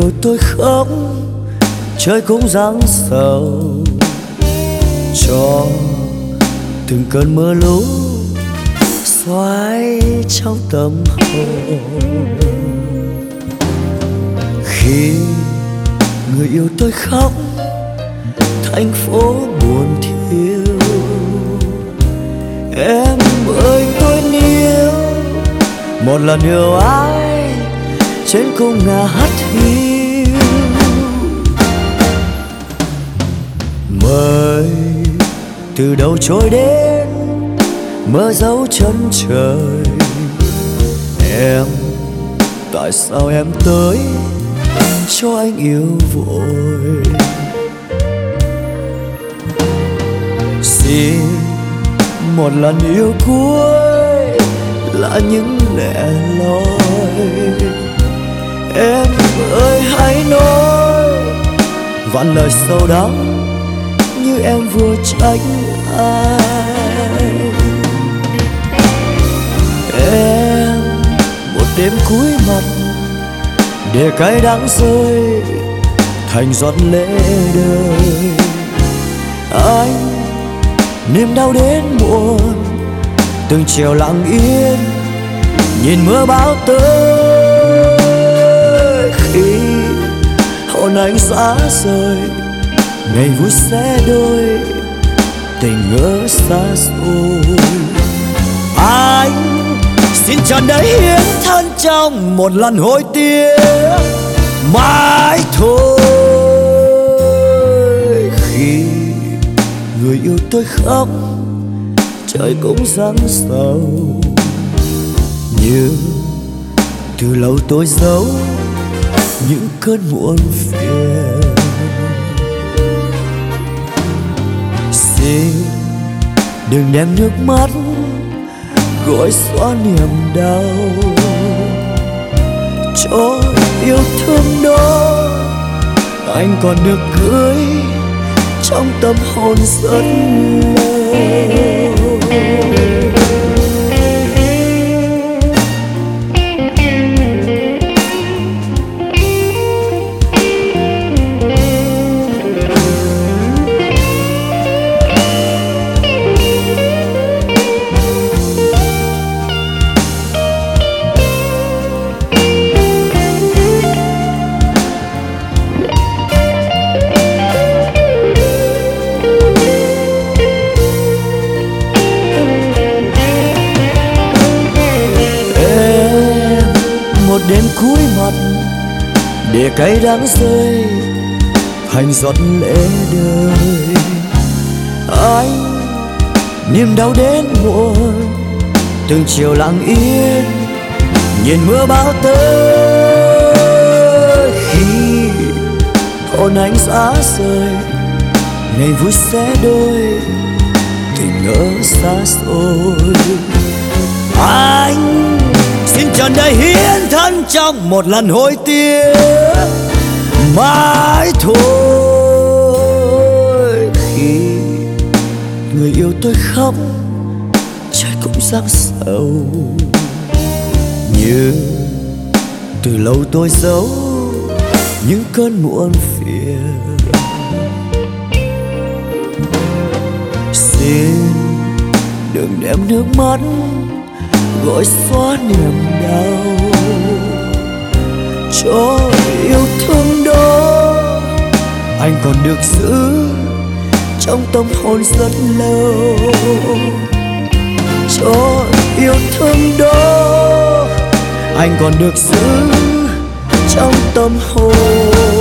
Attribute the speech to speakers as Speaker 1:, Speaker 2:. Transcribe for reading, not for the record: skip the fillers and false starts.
Speaker 1: yêu tôi khóc, trời cũng giăng sầu cho từng cơn mưa lũ xoáy trong tâm hồn. Khi người yêu tôi khóc, thành phố buồn thiêu. Em ơi tôi níu một lần yêu ai trên cung ngả hắt hiu. Mời từ đầu trôi đến mơ dấu chân trời. Em tại sao em tới cho anh yêu vội. Xin một lần yêu cuối là những lẻ loi. Em ơi hãy nói vạn lời sâu đắng như em vừa trách ai. Em một đêm cúi mặt để cay đắng rơi thành giọt lệ đời. Anh niềm đau đến muộn từng chiều lặng yên nhìn mưa bão tới. Khi hồn anh xa rời ngày vui sẽ đôi tình ngỡ xa xôi. Anh xin trần đấy hiến thân trong một lần hối tiếc mãi thôi. Khi người yêu tôi khóc, trời cũng giăng sầu như từ lâu tôi giấu những cơn muộn phiền. Xin đừng đem nước mắt gội xóa niềm đau cho yêu thương đó. Anh còn được cưới trong tâm hồn rất lâu. Đêm cúi mặt để cay đắng rơi thành giọt lệ đời. Anh niềm đau đến muộn từng chiều lặng yên nhìn mưa bão tới. Khi hồn anh xa rời ngày vui sẽ đôi tình ngỡ xa xôi. Anh xin trần đời hiến thân trong một lần hối tiếc mãi thôi. Khi người yêu tôi khóc, trời cũng giăng sầu như từ lâu tôi giấu những cơn muộn phiền. Xin đừng đem nước mắt gội xóa niềm đau cho yêu thương đó. Anh còn được giữ trong tâm hồn rất lâu cho yêu thương đó. Anh còn được giữ trong tâm hồn